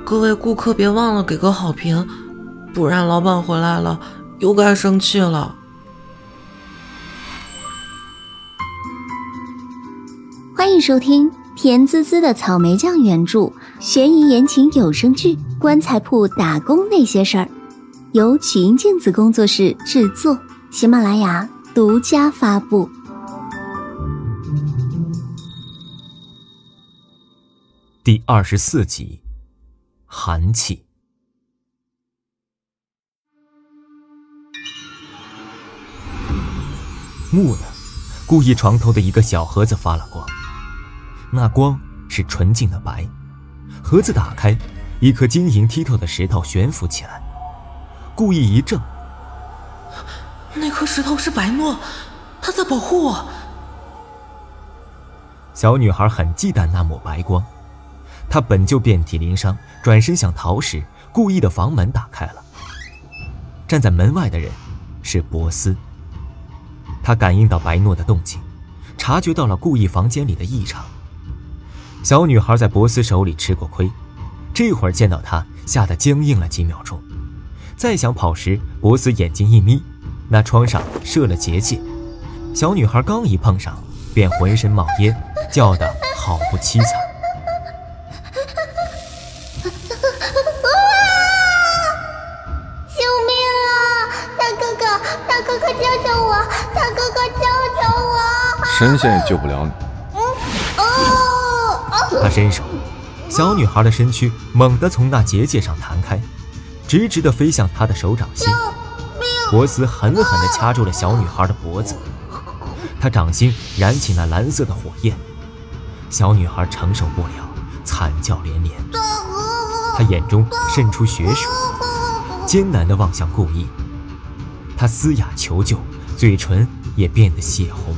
各位顾客别忘了给个好评，不然老板回来了又该生气了。 欢迎收听甜滋滋的草莓酱原著悬疑言情有声剧《棺材铺打工那些事儿》，由曲音镜子工作室制作，喜马拉雅独家发布。 第24集，寒气。蓦地，故意床头的一个小盒子发了光，那光是纯净的白。盒子打开，一颗晶莹剔透的石头悬浮起来。故意一怔， 那颗石头是白诺，他在保护我。 小女孩很忌惮那抹白光，她本就遍体鳞伤，转身想逃时，故意的房门打开了。站在门外的人是博斯，他感应到白诺的动静，察觉到了故意房间里的异常。小女孩在博斯手里吃过亏，这会儿见到他，吓得僵硬了几秒钟。再想跑时，博斯眼睛一眯，那窗上设了结界。小女孩刚一碰上，便浑身冒烟，叫得好不凄惨。 救命啊！大哥哥救救我！大哥哥救救我！ 神仙也救不了你。 他伸手，小女孩的身躯猛地从那结界上弹开，直直地飞向他的手掌心。博斯狠狠地掐住了小女孩的脖子，他掌心燃起那蓝色的火焰。小女孩承受不了，惨叫连连。她眼中渗出血水，艰难地望向顾意。她嘶哑求救，嘴唇也变得血红。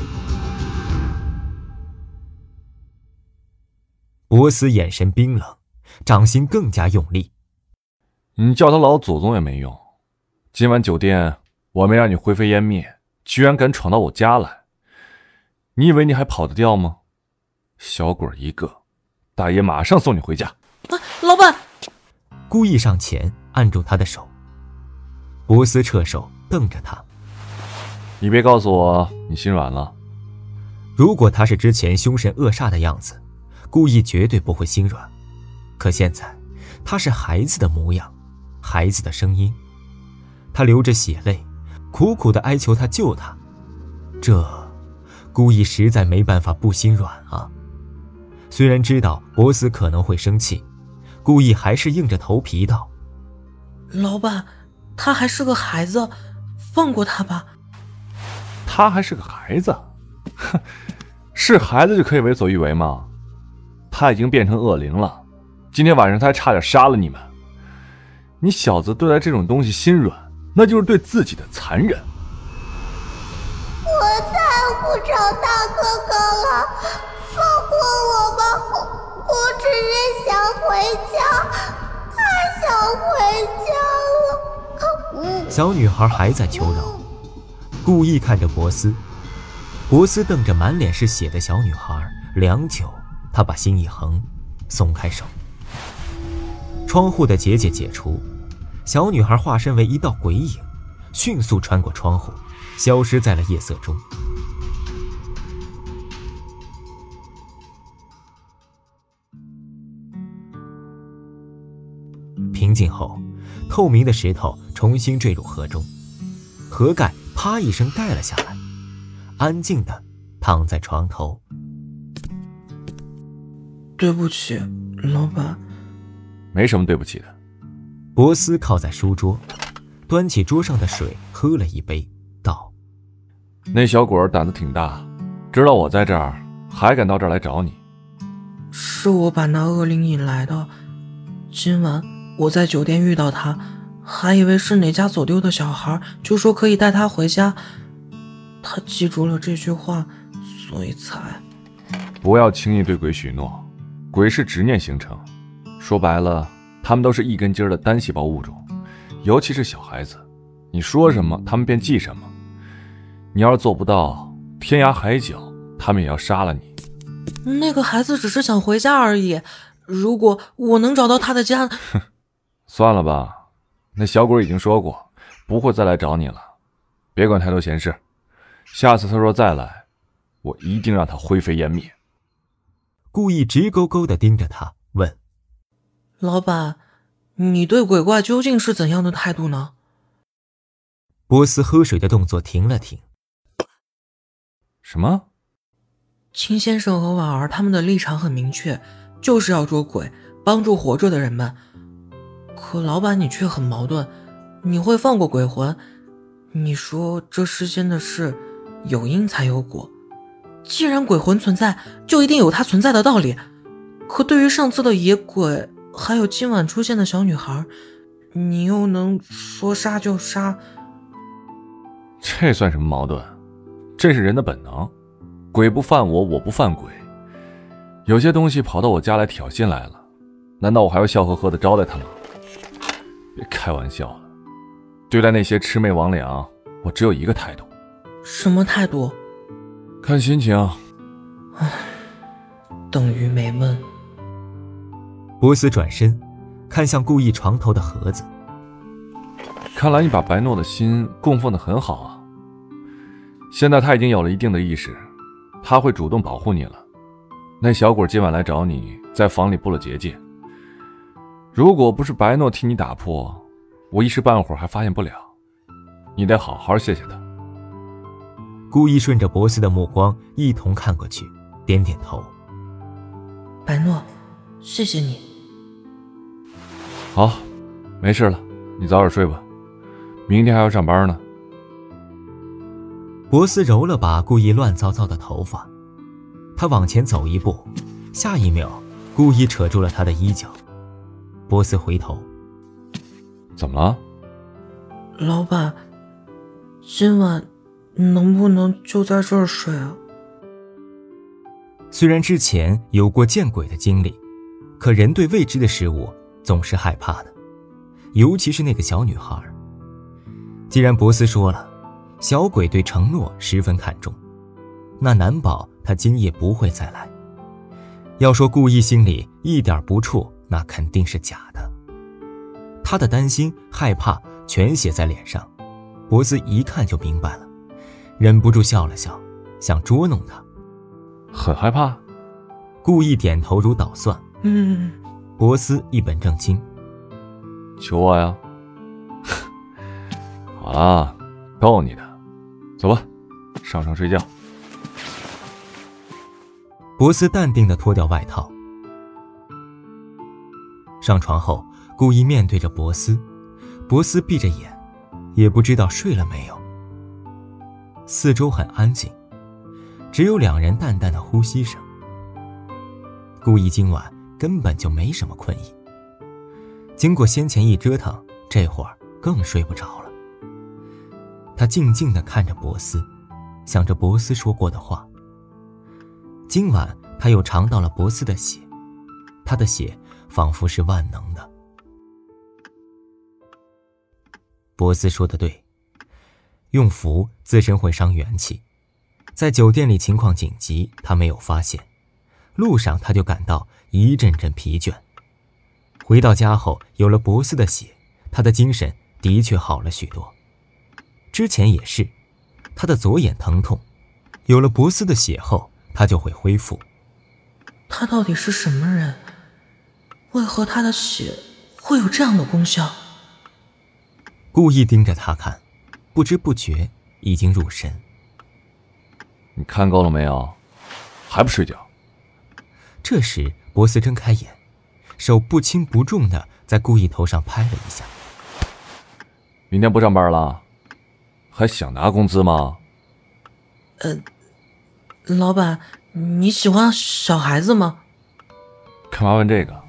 博斯眼神冰冷，掌心更加用力。 你叫他老祖宗也没用，今晚酒店我没让你灰飞烟灭，居然敢闯到我家来，你以为你还跑得掉吗？小鬼一个，大爷马上送你回家。 老板！ 故意上前按住他的手。博斯撤手瞪着他， 你别告诉我你心软了。 如果他是之前凶神恶煞的样子，故意绝对不会心软。可现在他是孩子的模样，孩子的声音，他流着血泪，苦苦地哀求他救他。这故意实在没办法不心软啊。虽然知道博斯可能会生气，故意还是硬着头皮道： 老板，他还是个孩子，放过他吧。 他还是个孩子？哼，是孩子就可以为所欲为吗？他已经变成恶灵了，今天晚上他还差点杀了你们。你小子对待这种东西心软，那就是对自己的残忍。 我才不找大哥哥了，放过我吧！我只是想回家，太想回家了。 小女孩还在求饶，故意看着博斯。博斯瞪着满脸是血的小女孩，良久，他把心一横，松开手。窗户的结界解除，小女孩化身为一道鬼影，迅速穿过窗户，消失在了夜色中。平静后，透明的石头重新坠入河中，河盖啪一声盖了下来，安静地躺在床头。 对不起，老板。 没什么对不起的。 博斯靠在书桌，端起桌上的水喝了一杯，道： 那小鬼胆子挺大，知道我在这儿，还敢到这儿来找你。 是我把那恶灵引来的。今晚我在酒店遇到他，还以为是哪家走丢的小孩，就说可以带他回家。他记住了这句话，所以才…… 不要轻易对鬼许诺，鬼是执念形成，说白了，他们都是一根筋的单细胞物种，尤其是小孩子，你说什么他们便记什么。你要是做不到，天涯海角他们也要杀了你。 那个孩子只是想回家而已， 如果我能找到他的家…… 算了吧，那小鬼已经说过，不会再来找你了。别管太多闲事，下次他若再来，我一定让他灰飞烟灭。 顾意直勾勾地盯着他，问： 老板，你对鬼怪究竟是怎样的态度呢？ 波斯喝水的动作停了停。 什么？ 秦先生和婉儿他们的立场很明确，就是要捉鬼，帮助活着的人们。可老板你却很矛盾，你会放过鬼魂，你说这世间的事有因才有果，既然鬼魂存在，就一定有它存在的道理。可对于上次的野鬼，还有今晚出现的小女孩，你又能说杀就杀？ 这算什么矛盾？这是人的本能，鬼不犯我，我不犯鬼。有些东西跑到我家来挑衅来了，难道我还要笑呵呵地招待他吗？别开玩笑了，对待那些魑魅魍魉，我只有一个态度。 什么态度？ 看心情。 等于没问。 波斯转身看向顾意床头的盒子， 看来你把白诺的心供奉得很好啊。现在他已经有了一定的意识，他会主动保护你了。那小鬼今晚来找你，在房里布了结界，如果不是白诺替你打破，我一时半会儿还发现不了。你得好好谢谢他。 顾意顺着波斯的目光一同看过去，点点头。 白诺，谢谢你。 好，没事了，你早点睡吧，明天还要上班呢。 波斯揉了把顾意乱糟糟的头发，他往前走一步，下一秒顾意扯住了他的衣角。波斯回头： 怎么了？ 老板，今晚能不能就在这儿睡啊？ 虽然之前有过见鬼的经历，可人对未知的事物总是害怕的，尤其是那个小女孩。既然波斯说了，小鬼对承诺十分看重，那难保他今夜不会再来。要说顾意心里一点不怵，那肯定是假的。他的担心害怕全写在脸上，波斯一看就明白了，忍不住笑了笑，想捉弄他。 很害怕？ 顾意点头如捣蒜。波斯一本正经： 求我呀。好了，逗你的，走吧，上床睡觉。 波斯淡定地脱掉外套。上床后，顾意面对着波斯，波斯闭着眼，也不知道睡了没有。四周很安静，只有两人淡淡的呼吸声。顾意今晚根本就没什么困意，经过先前一折腾，这会儿更睡不着了。他静静地看着波斯，想着波斯说过的话。今晚他又尝到了波斯的血，他的血仿佛是万能的。波斯说的对，用符自身会伤元气，在酒店里情况紧急，他没有发现，路上他就感到一阵阵疲倦。回到家后，有了波斯的血，他的精神的确好了许多。之前也是，他的左眼疼痛，有了波斯的血后，他就会恢复。 他到底是什么人？为何他的血会有这样的功效？ 故意盯着他看，不知不觉已经入神。 你看够了没有？还不睡觉？ 这时波斯睁开眼，手不轻不重地在顾意头上拍了一下。 明天不上班了？还想拿工资吗？ 老板，你喜欢小孩子吗？ 干嘛问这个？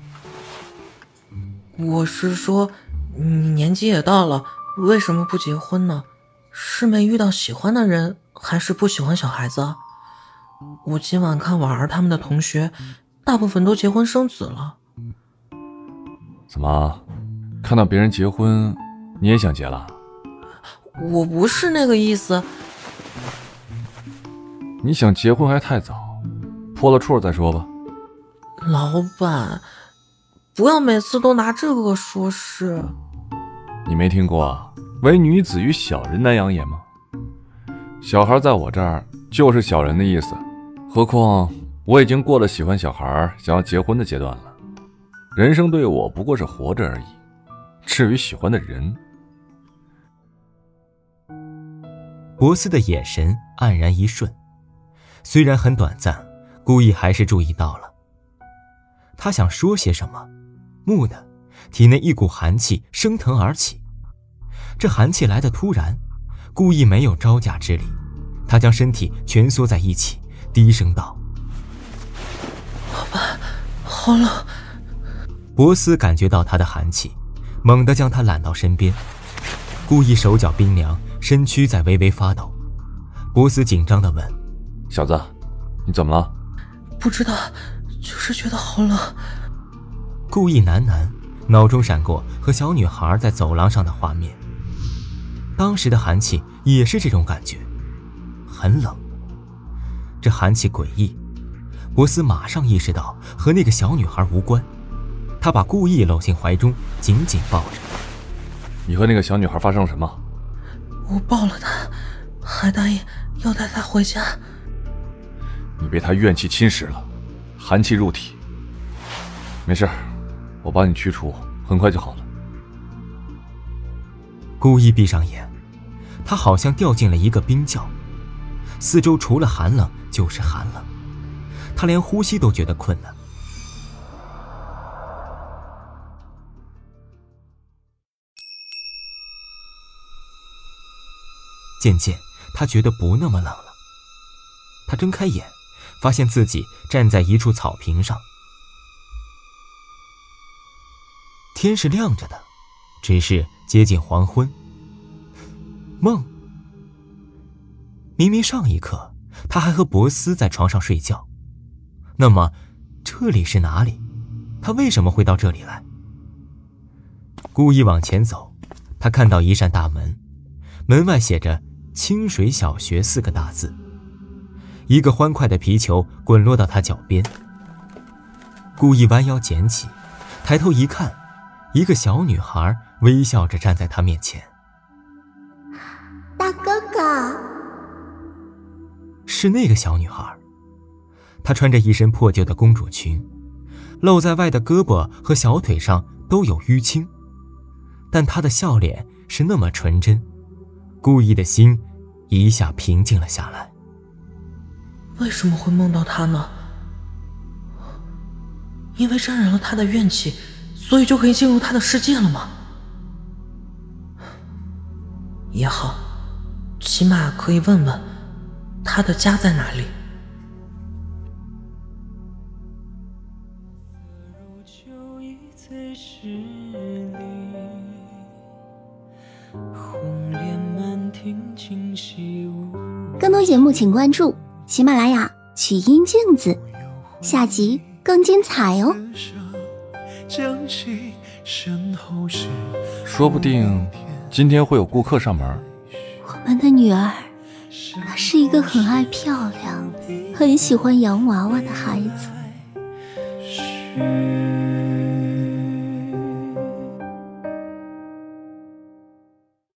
我是说，你年纪也到了，为什么不结婚呢？是没遇到喜欢的人，还是不喜欢小孩子啊？我今晚看婉儿他们的同学，大部分都结婚生子了。 怎么，看到别人结婚，你也想结了？ 我不是那个意思。 你想结婚还太早，破了处再说吧。 老板， 不要每次都拿这个说事。 你没听过唯女子与小人难养也吗？小孩在我这儿就是小人的意思，何况我已经过了喜欢小孩想要结婚的阶段了。人生对我不过是活着而已，至于喜欢的人。 博斯的眼神黯然一瞬，虽然很短暂，顾意还是注意到了。他想说些什么，蓦地体内一股寒气升腾而起。这寒气来得突然，顾意没有招架之力，他将身体蜷缩在一起，低声道： 好吧，好冷。 博斯感觉到他的寒气，猛地将他揽到身边。顾意手脚冰凉，身躯在微微发抖。博斯紧张地问： 小子，你怎么了？ 不知道，就是觉得好冷。 顾意喃喃，脑中闪过和小女孩在走廊上的画面。当时的寒气也是这种感觉，很冷。这寒气诡异，博斯马上意识到和那个小女孩无关。他把顾意搂进怀中，紧紧抱着。 你和那个小女孩发生了什么？ 我抱了她，还答应要带她回家。 你被她怨气侵蚀了，寒气入体。没事，我帮你驱除，很快就好了。 顾意闭上眼，他好像掉进了一个冰窖，四周除了寒冷就是寒冷，他连呼吸都觉得困难。渐渐他觉得不那么冷了，他睁开眼，发现自己站在一处草坪上。天是亮着的，只是接近黄昏。梦，明明上一刻他还和博斯在床上睡觉，那么这里是哪里？他为什么会到这里来？故意往前走，他看到一扇大门，门外写着清水小学4个大字。一个欢快的皮球滚落到他脚边，故意弯腰捡起，抬头一看，一个小女孩微笑着站在他面前。 大哥哥， 是那个小女孩，她穿着一身破旧的公主裙，露在外的胳膊和小腿上都有淤青，但她的笑脸是那么纯真，顾意的心一下平静了下来。 为什么会梦到她呢？因为沾染了她的怨气，所以就可以进入她的世界了吗？也好，起码可以问问她的家在哪里。 更多节目请关注喜马拉雅曲音镜子，下集更精彩哦。 说不定今天会有顾客上门。 我们的女儿，她是一个很爱漂亮、很喜欢洋娃娃的孩子。